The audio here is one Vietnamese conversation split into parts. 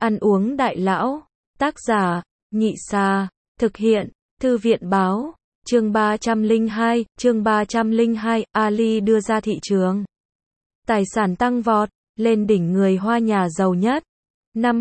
Ăn uống đại lão. Tác giả, Nhị Xà. Thực hiện, Thư viện báo. Chương 302, Ali đưa ra thị trường. Tài sản tăng vọt, lên đỉnh người Hoa nhà giàu nhất. Năm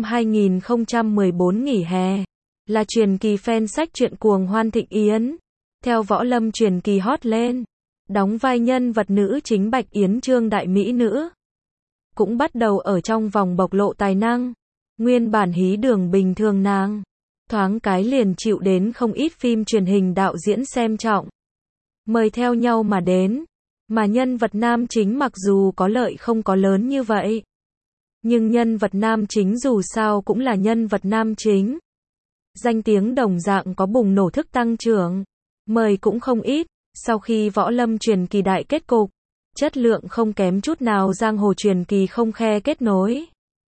2014 nghỉ hè. Là truyền kỳ fan sách truyện cuồng hoan thịnh yến. Theo Võ Lâm truyền kỳ hot lên. Đóng vai nhân vật nữ chính Bạch Yến Trương đại mỹ nữ. Cũng bắt đầu ở trong vòng bộc lộ tài năng. Nguyên bản hí đường bình thường nàng. Thoáng cái liền chịu đến không ít phim truyền hình đạo diễn xem trọng. Mời theo nhau mà đến. Mà nhân vật nam chính mặc dù có lợi không có lớn như vậy. Nhưng nhân vật nam chính dù sao cũng là nhân vật nam chính. Danh tiếng đồng dạng có bùng nổ thức tăng trưởng. Mời cũng không ít. Sau khi Võ Lâm truyền kỳ đại kết cục, chất lượng không kém chút nào giang hồ truyền kỳ không khe kết nối.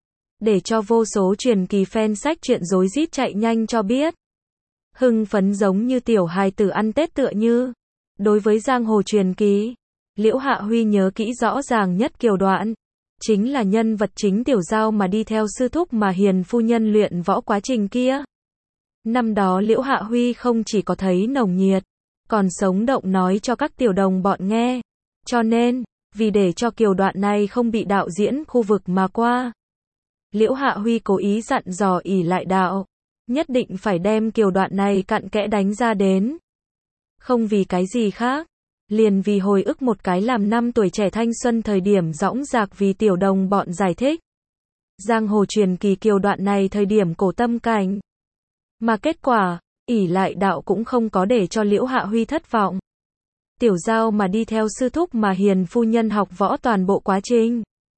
Để cho vô số truyền kỳ fan sách truyện rối rít chạy nhanh cho biết. Hưng phấn giống như tiểu hài tử ăn Tết tựa như. Đối với giang hồ truyền kỳ, Liễu Hạ Huy nhớ kỹ rõ ràng nhất kiều đoạn. Chính là nhân vật chính Tiểu Giao mà đi theo sư thúc mà Hiền phu nhân luyện võ quá trình kia. Năm đó Liễu Hạ Huy không chỉ có thấy nồng nhiệt, còn sống động nói cho các tiểu đồng bọn nghe. Cho nên, vì để cho kiều đoạn này không bị đạo diễn khu vực mà qua, Liễu Hạ Huy cố ý dặn dò ỷ lại đạo, nhất định phải đem kiều đoạn này cặn kẽ đánh ra đến. Không vì cái gì khác, liền vì hồi ức một cái làm năm tuổi trẻ thanh xuân thời điểm dõng dạc vì tiểu đồng bọn giải thích. Giang hồ truyền kỳ kiều đoạn này thời điểm cổ tâm cảnh. Mà kết quả, ỷ lại đạo cũng không có để cho Liễu Hạ Huy thất vọng. Tiểu Giao mà đi theo sư thúc mà Hiền phu nhân học võ toàn bộ quá trình.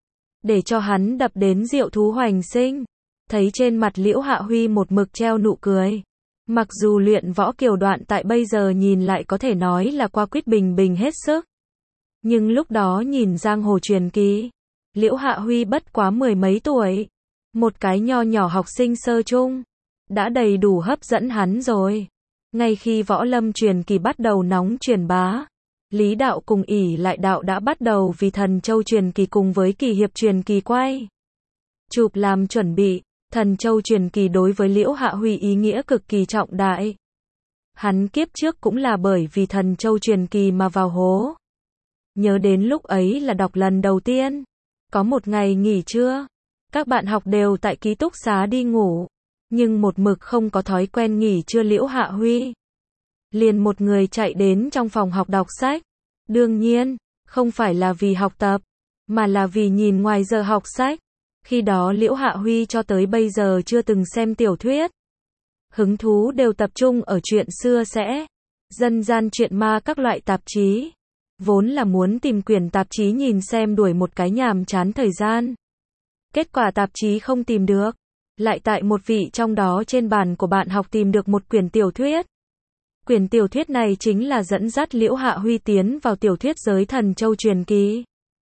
Để cho hắn đập đến diệu thú hoành sinh. Thấy trên mặt Liễu Hạ Huy một mực treo nụ cười. Mặc dù luyện võ kiều đoạn tại bây giờ nhìn lại có thể nói là qua quýt bình bình hết sức. Nhưng lúc đó nhìn giang hồ truyền kỳ, Liễu Hạ Huy bất quá mười mấy tuổi. Một cái nho nhỏ học sinh sơ trung. Đã đầy đủ hấp dẫn hắn rồi. Ngay khi Võ Lâm truyền kỳ bắt đầu nóng truyền bá, Lý đạo cùng ỷ lại đạo đã bắt đầu vì Thần Châu truyền kỳ cùng với Kỳ Hiệp truyền kỳ quay chụp làm chuẩn bị. Thần Châu truyền kỳ đối với Liễu Hạ Huy ý nghĩa cực kỳ trọng đại. Hắn kiếp trước cũng là bởi vì Thần Châu truyền kỳ mà vào hố. Nhớ đến lúc ấy là đọc lần đầu tiên. Có một ngày nghỉ trưa, các bạn học đều tại ký túc xá đi ngủ. Nhưng một mực không có thói quen nghỉ trưa Liễu Hạ Huy liền một người chạy đến trong phòng học đọc sách. Đương nhiên, không phải là vì học tập, mà là vì nhìn ngoài giờ học sách. Khi đó Liễu Hạ Huy cho tới bây giờ chưa từng xem tiểu thuyết. Hứng thú đều tập trung ở chuyện xưa sẽ, dân gian chuyện ma các loại tạp chí. Vốn là muốn tìm quyển tạp chí nhìn xem đuổi một cái nhàm chán thời gian. Kết quả tạp chí không tìm được. Lại tại một vị trong đó trên bàn của bạn học tìm được một quyển tiểu thuyết. Quyển tiểu thuyết này chính là dẫn dắt Liễu Hạ Huy tiến vào tiểu thuyết giới Thần Châu truyền kỳ.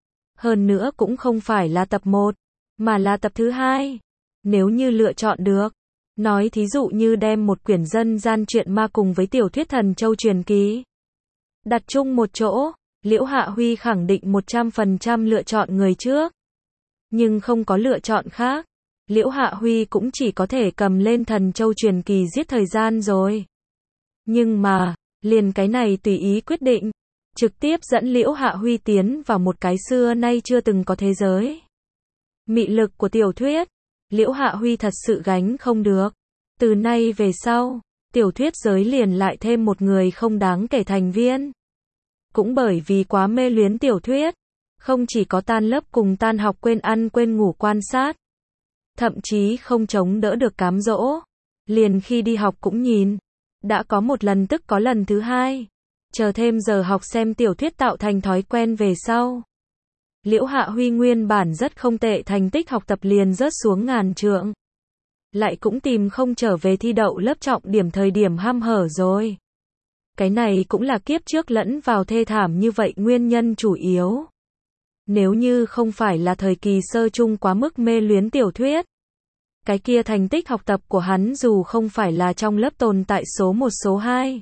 Hơn nữa cũng không phải là tập 1, mà là tập thứ 2. Nếu như lựa chọn được, nói thí dụ như đem một quyển dân gian truyện ma cùng với tiểu thuyết Thần Châu truyền kỳ đặt chung một chỗ, Liễu Hạ Huy khẳng định 100% lựa chọn người trước. Nhưng không có lựa chọn khác. Liễu Hạ Huy cũng chỉ có thể cầm lên Thần Châu truyền kỳ giết thời gian rồi. Nhưng mà, liền cái này tùy ý quyết định, trực tiếp dẫn Liễu Hạ Huy tiến vào một cái xưa nay chưa từng có thế giới. Mị lực của tiểu thuyết, Liễu Hạ Huy thật sự gánh không được. Từ nay về sau, tiểu thuyết giới liền lại thêm một người không đáng kể thành viên. Cũng bởi vì quá mê luyến tiểu thuyết, không chỉ có tan lớp cùng tan học quên ăn quên ngủ quan sát. Thậm chí không chống đỡ được cám dỗ. Liền khi đi học cũng nhìn. Đã có một lần tức có lần thứ hai. Chờ thêm giờ học xem tiểu thuyết tạo thành thói quen về sau. Liễu Hạ Huy nguyên bản rất không tệ, thành tích học tập liền rớt xuống ngàn trượng. Lại cũng tìm không trở về thi đậu lớp trọng điểm thời điểm hăm hở rồi. Cái này cũng là kiếp trước lẫn vào thê thảm như vậy nguyên nhân chủ yếu. Nếu như không phải là thời kỳ sơ trung quá mức mê luyến tiểu thuyết, cái kia thành tích học tập của hắn dù không phải là trong lớp tồn tại số 1 số 2,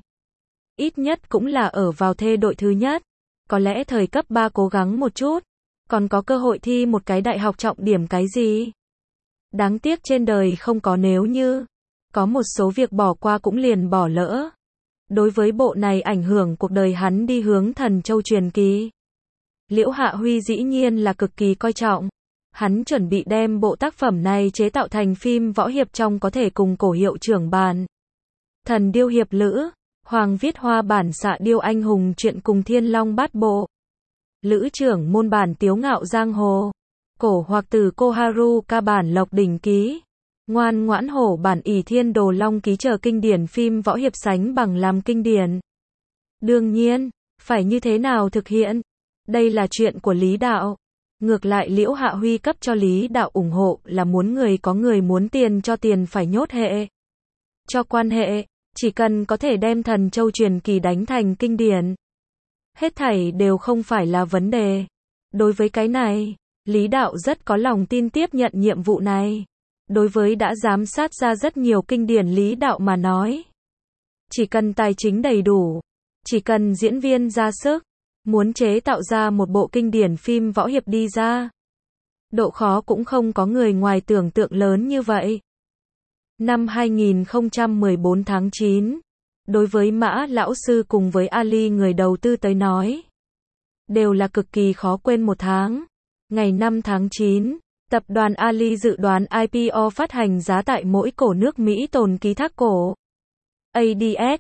ít nhất cũng là ở vào thê đội thứ nhất. Có lẽ thời cấp 3 cố gắng một chút, còn có cơ hội thi một cái đại học trọng điểm cái gì. Đáng tiếc trên đời không có nếu như. Có một số việc bỏ qua cũng liền bỏ lỡ. Đối với bộ này ảnh hưởng cuộc đời hắn đi hướng Thần Châu truyền kỳ. Liễu Hạ Huy dĩ nhiên là cực kỳ coi trọng. Hắn chuẩn bị đem bộ tác phẩm này chế tạo thành phim võ hiệp trong có thể cùng cổ hiệu trưởng bản. Thần điêu hiệp lữ, Hoàng viết hoa bản xạ điêu anh hùng truyện cùng Thiên Long bát bộ. Lữ trưởng môn bản tiếu ngạo giang hồ. Cổ hoặc từ Koharu ca bản lộc đỉnh ký. Ngoan ngoãn hổ bản ỷ thiên đồ long ký chờ kinh điển phim võ hiệp sánh bằng làm kinh điển. Đương nhiên, phải như thế nào thực hiện? Đây là chuyện của Lý Đạo. Ngược lại Liễu Hạ Huy cấp cho Lý Đạo ủng hộ là muốn người có người muốn tiền cho tiền phải nhốt hệ. Cho quan hệ, chỉ cần có thể đem Thần Châu truyền kỳ đánh thành kinh điển. Hết thảy đều không phải là vấn đề. Đối với cái này, Lý Đạo rất có lòng tin tiếp nhận nhiệm vụ này. Đối với đã giám sát ra rất nhiều kinh điển Lý Đạo mà nói. Chỉ cần tài chính đầy đủ, chỉ cần diễn viên ra sức, muốn chế tạo ra một bộ kinh điển phim võ hiệp đi ra. Độ khó cũng không có người ngoài tưởng tượng lớn như vậy. Năm 2014 tháng 9, đối với Mã Lão Sư cùng với Ali người đầu tư tới nói, đều là cực kỳ khó quên một tháng. Ngày 5 tháng 9, tập đoàn Ali dự đoán IPO phát hành giá tại mỗi cổ nước Mỹ tồn ký thác cổ ADS,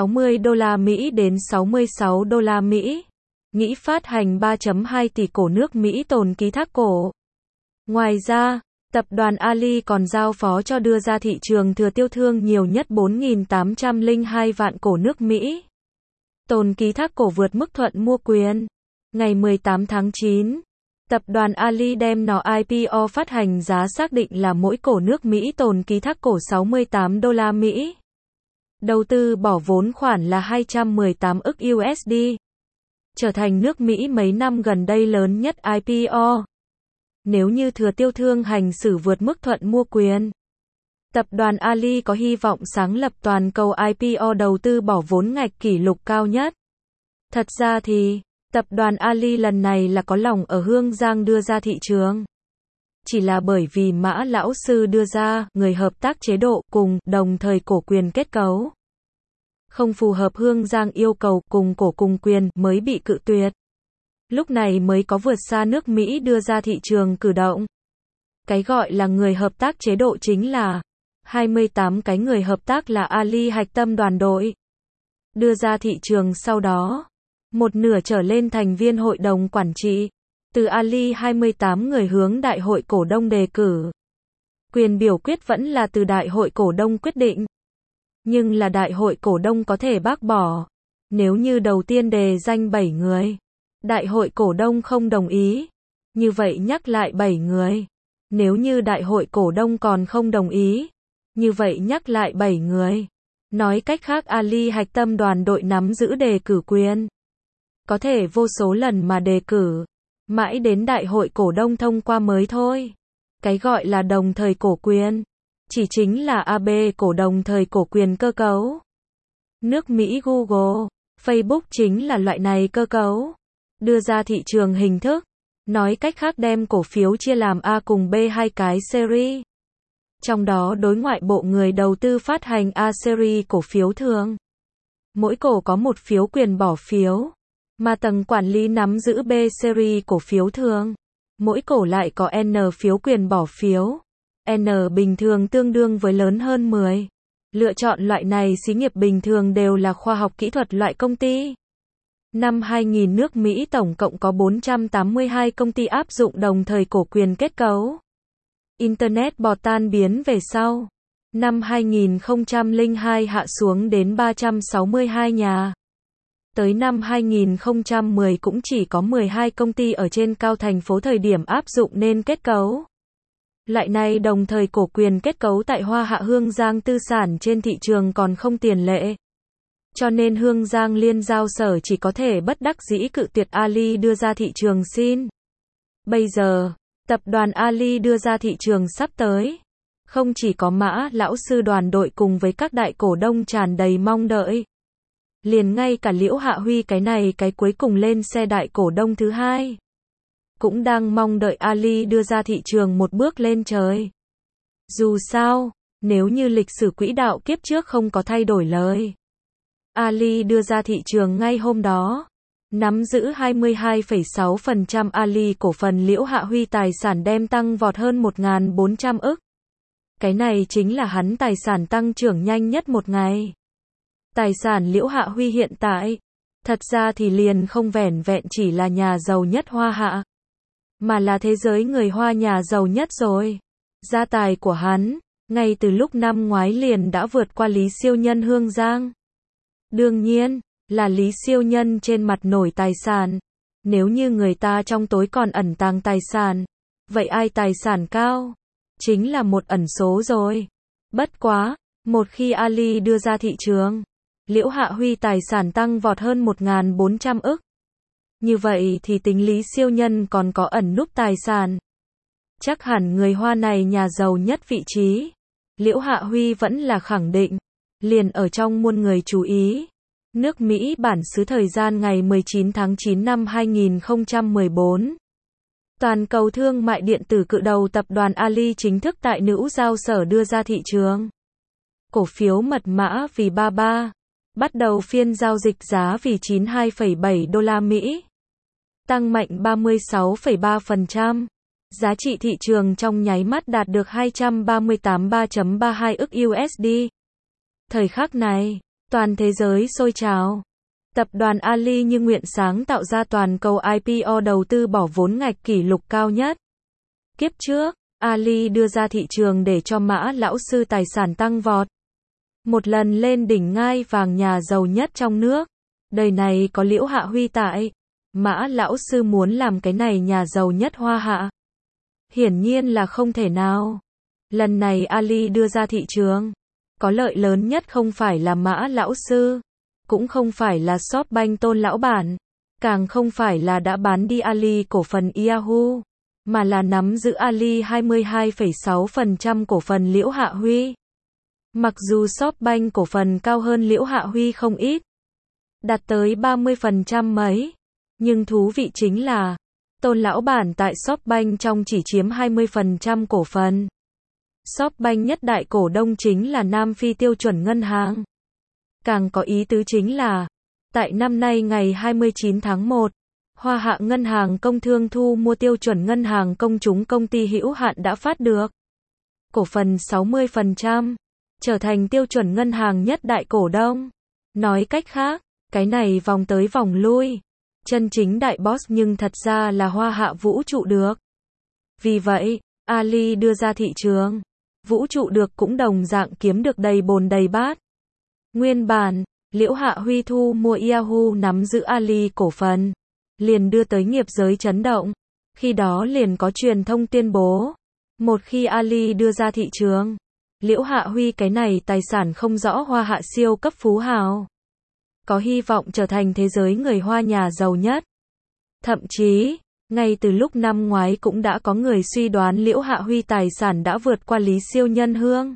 $60 đến $66. Nghĩ phát hành 3.2 tỷ cổ nước Mỹ tồn ký thác cổ. Ngoài ra, tập đoàn Ali còn giao phó cho đưa ra thị trường thừa tiêu thương nhiều nhất 4.802 vạn cổ nước Mỹ. Tồn ký thác cổ vượt mức thuận mua quyền. Ngày 18 tháng 9, tập đoàn Ali đem nó IPO phát hành giá xác định là mỗi cổ nước Mỹ tồn ký thác cổ $68. Đầu tư bỏ vốn khoản là 218 ức USD. Trở thành nước Mỹ mấy năm gần đây lớn nhất IPO. Nếu như thừa tiêu thương hành xử vượt mức thuận mua quyền, tập đoàn Ali có hy vọng sáng lập toàn cầu IPO đầu tư bỏ vốn ngạch kỷ lục cao nhất. Thật ra thì, tập đoàn Ali lần này là có lòng ở Hương Giang đưa ra thị trường. Chỉ là bởi vì Mã Lão Sư đưa ra người hợp tác chế độ cùng đồng thời cổ quyền kết cấu. Không phù hợp Hương Giang yêu cầu cùng cổ cùng quyền mới bị cự tuyệt. Lúc này mới có vượt xa nước Mỹ đưa ra thị trường cử động. Cái gọi là người hợp tác chế độ chính là 28 cái người hợp tác là Ali hạch tâm đoàn đội. Đưa ra thị trường sau đó, một nửa trở lên thành viên hội đồng quản trị. Từ Ali 28 người hướng đại hội cổ đông đề cử. Quyền biểu quyết vẫn là từ đại hội cổ đông quyết định. Nhưng là đại hội cổ đông có thể bác bỏ. Nếu như đầu tiên đề danh 7 người, đại hội cổ đông không đồng ý, như vậy nhắc lại 7 người. Nếu như đại hội cổ đông còn không đồng ý, như vậy nhắc lại 7 người. Nói cách khác Ali hạch tâm đoàn đội nắm giữ đề cử quyền. Có thể vô số lần mà đề cử, mãi đến đại hội cổ đông thông qua mới thôi. Cái gọi là đồng thời cổ quyền, chỉ chính là AB cổ đồng thời cổ quyền cơ cấu. Nước Mỹ Google, Facebook chính là loại này cơ cấu. Đưa ra thị trường hình thức, nói cách khác đem cổ phiếu chia làm A cùng B hai cái series. Trong đó đối ngoại bộ người đầu tư phát hành A series cổ phiếu thường. Mỗi cổ có một phiếu quyền bỏ phiếu, mà tầng quản lý nắm giữ B series cổ phiếu thường. Mỗi cổ lại có N phiếu quyền bỏ phiếu. N bình thường tương đương với lớn hơn 10. Lựa chọn loại này xí nghiệp bình thường đều là khoa học kỹ thuật loại công ty. Năm 2000 nước Mỹ tổng cộng có 482 công ty áp dụng đồng thời cổ quyền kết cấu. Internet bọt tan biến về sau. Năm 2002 hạ xuống đến 362 nhà. Tới năm 2010 cũng chỉ có 12 công ty ở trên cao thành phố thời điểm áp dụng nên kết cấu. Loại này đồng thời cổ quyền kết cấu tại Hoa Hạ Hương Giang tư sản trên thị trường còn không tiền lệ. Cho nên Hương Giang Liên Giao Sở chỉ có thể bất đắc dĩ cự tuyệt Ali đưa ra thị trường xin. Bây giờ, tập đoàn Ali đưa ra thị trường sắp tới. Không chỉ có Mã Lão Sư đoàn đội cùng với các đại cổ đông tràn đầy mong đợi. Liền ngay cả Liễu Hạ Huy cái này cái cuối cùng lên xe đại cổ đông thứ hai. Cũng đang mong đợi Ali đưa ra thị trường một bước lên trời. Dù sao, nếu như lịch sử quỹ đạo kiếp trước không có thay đổi lời, Ali đưa ra thị trường ngay hôm đó, nắm giữ 22,6% Ali cổ phần Liễu Hạ Huy tài sản đem tăng vọt hơn 1.400 ức. Cái này chính là hắn tài sản tăng trưởng nhanh nhất một ngày. Tài sản Liễu Hạ Huy hiện tại, thật ra thì liền không vẻn vẹn chỉ là nhà giàu nhất Hoa Hạ, mà là thế giới người Hoa nhà giàu nhất rồi. Gia tài của hắn, ngay từ lúc năm ngoái liền đã vượt qua Lý Siêu Nhân Hương Giang. Đương nhiên, là Lý Siêu Nhân trên mặt nổi tài sản. Nếu như người ta trong tối còn ẩn tàng tài sản, vậy ai tài sản cao? Chính là một ẩn số rồi. Bất quá, một khi Ali đưa ra thị trường, Liễu Hạ Huy tài sản tăng vọt hơn 1.400 ức. Như vậy thì tính Lý Siêu Nhân còn có ẩn núp tài sản. Chắc hẳn người Hoa này nhà giàu nhất vị trí. Liễu Hạ Huy vẫn là khẳng định, liền ở trong muôn người chú ý. Nước Mỹ bản xứ thời gian ngày 19 tháng 9 năm 2014. Toàn cầu thương mại điện tử cự đầu tập đoàn Ali chính thức tại nữ giao sở đưa ra thị trường. Cổ phiếu mật mã vì 33. Bắt đầu phiên giao dịch giá vì 92,7 đô la Mỹ. Tăng mạnh 36,3%. Giá trị thị trường trong nháy mắt đạt được 238,332 ức USD. Thời khắc này, toàn thế giới sôi trào. Tập đoàn Ali như nguyện sáng tạo ra toàn cầu IPO đầu tư bỏ vốn ngạch kỷ lục cao nhất. Kiếp trước, Ali đưa ra thị trường để cho Mã lão sư tài sản tăng vọt. Một lần lên đỉnh ngai vàng nhà giàu nhất trong nước. Đời này có Liễu Hạ Huy tại, Mã lão sư muốn làm cái này nhà giàu nhất Hoa Hạ. Hiển nhiên là không thể nào. Lần này Ali đưa ra thị trường, có lợi lớn nhất không phải là Mã lão sư, cũng không phải là Shopbank Tôn lão bản, càng không phải là đã bán đi Ali cổ phần Yahoo, mà là nắm giữ Ali 22,6% cổ phần Liễu Hạ Huy. Mặc dù Shopbank cổ phần cao hơn Liễu Hạ Huy không ít, đạt tới 30% mấy, nhưng thú vị chính là Tôn lão bản tại Shopbank trong chỉ chiếm 20% cổ phần. Shopbank nhất đại cổ đông chính là Nam Phi Tiêu chuẩn Ngân hàng. Càng có ý tứ chính là, tại năm nay ngày 29 tháng 1, Hoa Hạ Ngân hàng Công Thương thu mua Tiêu chuẩn Ngân hàng Công chúng công ty hữu hạn đã phát được cổ phần 60%, trở thành Tiêu chuẩn Ngân hàng nhất đại cổ đông. Nói cách khác, cái này vòng tới vòng lui, chân chính đại boss nhưng thật ra là Hoa Hạ Vũ trụ được. Vì vậy, Ali đưa ra thị trường, Vũ trụ được cũng đồng dạng kiếm được đầy bồn đầy bát. Nguyên bản, Liễu Hạ Huy thu mua Yahoo nắm giữ Ali cổ phần, liền đưa tới nghiệp giới chấn động. Khi đó liền có truyền thông tuyên bố, một khi Ali đưa ra thị trường, Liễu Hạ Huy cái này tài sản không rõ Hoa Hạ siêu cấp phú hào, có hy vọng trở thành thế giới người Hoa nhà giàu nhất. Thậm chí, ngay từ lúc năm ngoái cũng đã có người suy đoán Liễu Hạ Huy tài sản đã vượt qua Lý Siêu Nhân Hương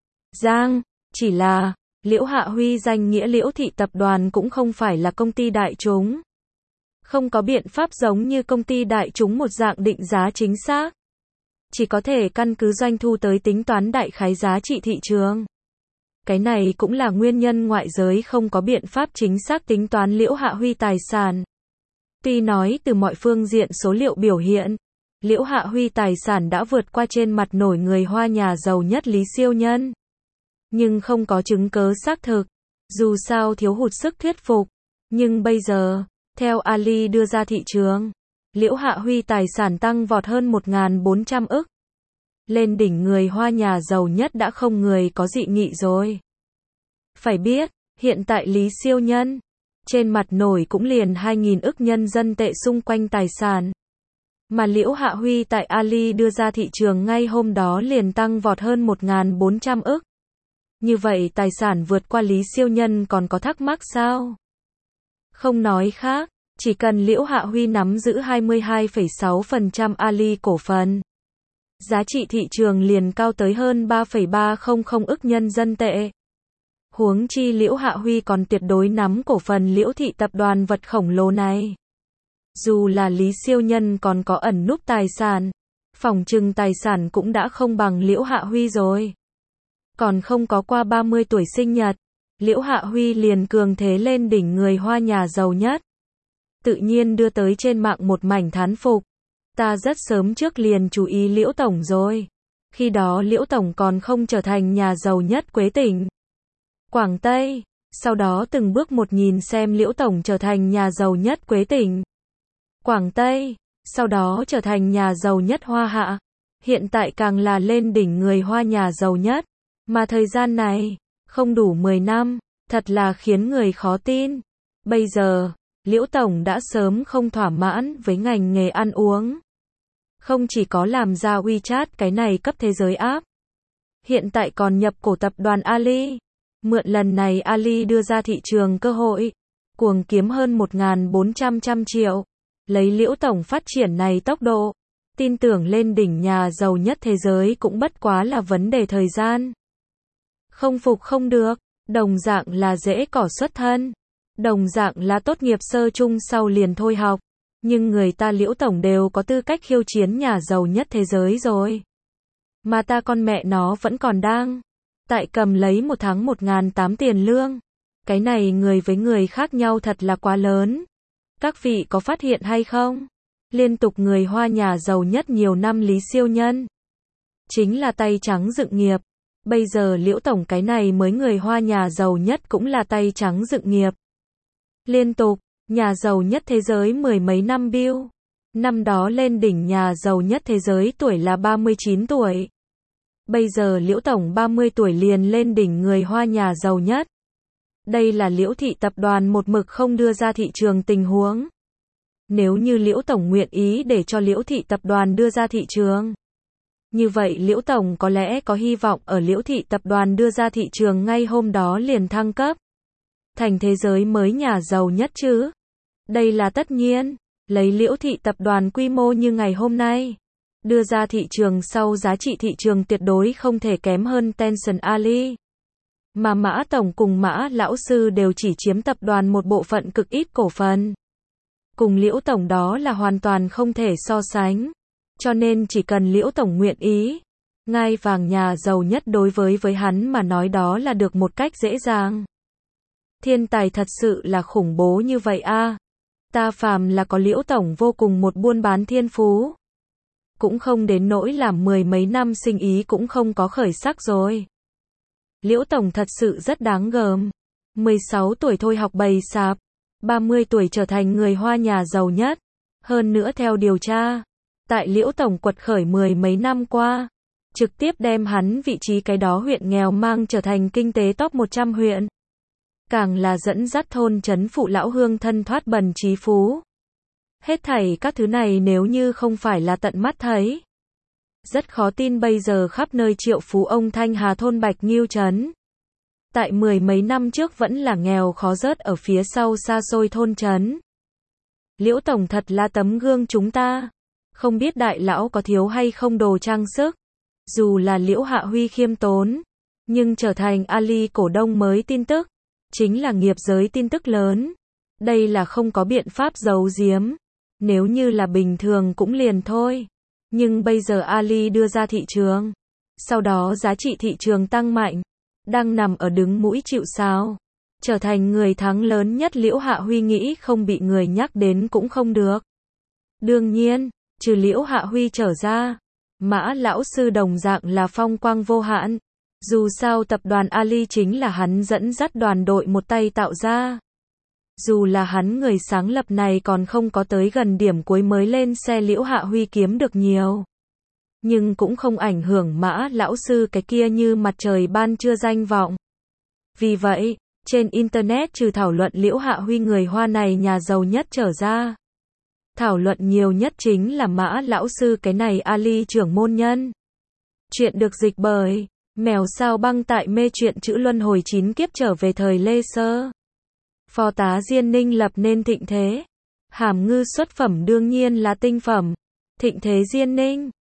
Giang, chỉ là Liễu Hạ Huy danh nghĩa Liễu Thị Tập đoàn cũng không phải là công ty đại chúng. Không có biện pháp giống như công ty đại chúng một dạng định giá chính xác. Chỉ có thể căn cứ doanh thu tới tính toán đại khái giá trị thị trường. Cái này cũng là nguyên nhân ngoại giới không có biện pháp chính xác tính toán Liễu Hạ Huy tài sản. Tuy nói từ mọi phương diện số liệu biểu hiện, Liễu Hạ Huy tài sản đã vượt qua trên mặt nổi người Hoa nhà giàu nhất Lý Siêu Nhân. Nhưng không có chứng cớ xác thực, dù sao thiếu hụt sức thuyết phục. Nhưng bây giờ, theo Ali đưa ra thị trường, Liễu Hạ Huy tài sản tăng vọt hơn 1.400 ức. Lên đỉnh người Hoa nhà giàu nhất đã không người có dị nghị rồi. Phải biết, hiện tại Lý Siêu Nhân, trên mặt nổi cũng liền 2.000 ức nhân dân tệ xung quanh tài sản. Mà Liễu Hạ Huy tại Ali đưa ra thị trường ngay hôm đó liền tăng vọt hơn 1.400 ức. Như vậy tài sản vượt qua Lý Siêu Nhân còn có thắc mắc sao? Không nói khác, chỉ cần Liễu Hạ Huy nắm giữ 22,6% Ali cổ phần, giá trị thị trường liền cao tới hơn 3,300 ức nhân dân tệ. Huống chi Liễu Hạ Huy còn tuyệt đối nắm cổ phần Liễu Thị Tập đoàn vật khổng lồ này. Dù là Lý Siêu Nhân còn có ẩn núp tài sản, phỏng chừng tài sản cũng đã không bằng Liễu Hạ Huy rồi. Còn không có qua 30 tuổi sinh nhật, Liễu Hạ Huy liền cường thế lên đỉnh người Hoa nhà giàu nhất. Tự nhiên đưa tới trên mạng một mảnh thán phục. Ta rất sớm trước liền chú ý Liễu Tổng rồi. Khi đó Liễu Tổng còn không trở thành nhà giàu nhất Quế tỉnh Quảng Tây. Sau đó từng bước một nhìn xem Liễu Tổng trở thành nhà giàu nhất Quế tỉnh Quảng Tây. Sau đó trở thành nhà giàu nhất Hoa Hạ. Hiện tại càng là lên đỉnh người Hoa nhà giàu nhất. Mà thời gian này, không đủ 10 năm, thật là khiến người khó tin. Bây giờ, Liễu Tổng đã sớm không thỏa mãn với ngành nghề ăn uống. Không chỉ có làm ra WeChat cái này cấp thế giới app. Hiện tại còn nhập cổ tập đoàn Ali. Mượn lần này Ali đưa ra thị trường cơ hội. Cuồng kiếm hơn 1.400 triệu. Lấy Liễu Tổng phát triển này tốc độ. Tin tưởng lên đỉnh nhà giàu nhất thế giới cũng bất quá là vấn đề thời gian. Không phục không được. Đồng dạng là dễ cỏ xuất thân. Đồng dạng là tốt nghiệp sơ trung sau liền thôi học. Nhưng người ta Liễu Tổng đều có tư cách khiêu chiến nhà giàu nhất thế giới rồi. Mà ta con mẹ nó vẫn còn đang. Tại cầm lấy một tháng 1.800 tiền lương. Cái này người với người khác nhau thật là quá lớn. Các vị có phát hiện hay không? Liên tục người Hoa nhà giàu nhất nhiều năm Lý Siêu Nhân. Chính là tay trắng dựng nghiệp. Bây giờ Liễu Tổng cái này mới người Hoa nhà giàu nhất cũng là tay trắng dựng nghiệp. Liên tục, nhà giàu nhất thế giới mười mấy năm Bill. Năm đó lên đỉnh nhà giàu nhất thế giới tuổi là 39 tuổi. Bây giờ Liễu Tổng 30 tuổi liền lên đỉnh người Hoa nhà giàu nhất. Đây là Liễu thị tập đoàn một mực không đưa ra thị trường tình huống. Nếu như Liễu Tổng nguyện ý để cho Liễu thị tập đoàn đưa ra thị trường. Như vậy Liễu Tổng có lẽ có hy vọng ở Liễu thị tập đoàn đưa ra thị trường ngay hôm đó liền thăng cấp. Thành thế giới mới nhà giàu nhất chứ. Đây là tất nhiên. Lấy Liễu thị tập đoàn quy mô như ngày hôm nay. Đưa ra thị trường sau giá trị thị trường tuyệt đối không thể kém hơn Tencent Ali. Mà Mã Tổng cùng Mã Lão Sư đều chỉ chiếm tập đoàn một bộ phận cực ít cổ phần. Cùng Liễu Tổng đó là hoàn toàn không thể so sánh. Cho nên chỉ cần Liễu Tổng nguyện ý. Ngai vàng nhà giàu nhất đối với hắn mà nói đó là được một cách dễ dàng. Thiên tài thật sự là khủng bố như vậy a. Ta phàm là có Liễu Tổng vô cùng một buôn bán thiên phú. Cũng không đến nỗi làm mười mấy năm sinh ý cũng không có khởi sắc rồi. Liễu Tổng thật sự rất đáng gờm. 16 tuổi thôi học bày sạp. 30 tuổi trở thành người Hoa nhà giàu nhất. Hơn nữa theo điều tra. Tại Liễu Tổng quật khởi mười mấy năm qua. Trực tiếp đem hắn vị trí cái đó huyện nghèo mang trở thành kinh tế top 100 huyện. Càng là dẫn dắt thôn trấn phụ lão hương thân thoát bần trí phú. Hết thảy các thứ này nếu như không phải là tận mắt thấy. Rất khó tin bây giờ khắp nơi triệu phú ông Thanh Hà thôn Bạch Nghiêu trấn. Tại mười mấy năm trước vẫn là nghèo khó rớt ở phía sau xa xôi thôn trấn. Liễu Tổng thật là tấm gương chúng ta. Không biết đại lão có thiếu hay không đồ trang sức. Dù là Liễu Hạ Huy khiêm tốn. Nhưng trở thành Ali cổ đông mới tin tức. Chính là nghiệp giới tin tức lớn. Đây là không có biện pháp giấu giếm. Nếu như là bình thường cũng liền thôi. Nhưng bây giờ Ali đưa ra thị trường. Sau đó giá trị thị trường tăng mạnh. Đang nằm ở đứng mũi chịu sào. Trở thành người thắng lớn nhất Liễu Hạ Huy nghĩ không bị người nhắc đến cũng không được. Đương nhiên, trừ Liễu Hạ Huy trở ra. Mã Lão Sư đồng dạng là phong quang vô hạn. Dù sao tập đoàn Ali chính là hắn dẫn dắt đoàn đội một tay tạo ra. Dù là hắn người sáng lập này còn không có tới gần điểm cuối mới lên xe Liễu Hạ Huy kiếm được nhiều. Nhưng cũng không ảnh hưởng Mã Lão Sư cái kia như mặt trời ban trưa danh vọng. Vì vậy, trên Internet trừ thảo luận Liễu Hạ Huy người Hoa này nhà giàu nhất trở ra. Thảo luận nhiều nhất chính là Mã Lão Sư cái này Ali trưởng môn nhân. Chuyện được dịch bởi Mèo Sao Băng tại mê truyện chữ luân hồi 9 kiếp trở về thời Lê Sơ. Phó tá Diên Ninh lập nên thịnh thế. Hàm ngư xuất phẩm đương nhiên là tinh phẩm. Thịnh thế Diên Ninh.